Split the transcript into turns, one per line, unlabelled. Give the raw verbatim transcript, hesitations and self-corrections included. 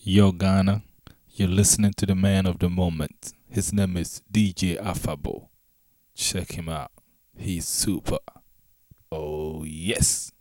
Yo, Ghana, you're listening to the man of the moment. His name is D J Afabo. Check him out. He's super. Oh, yes.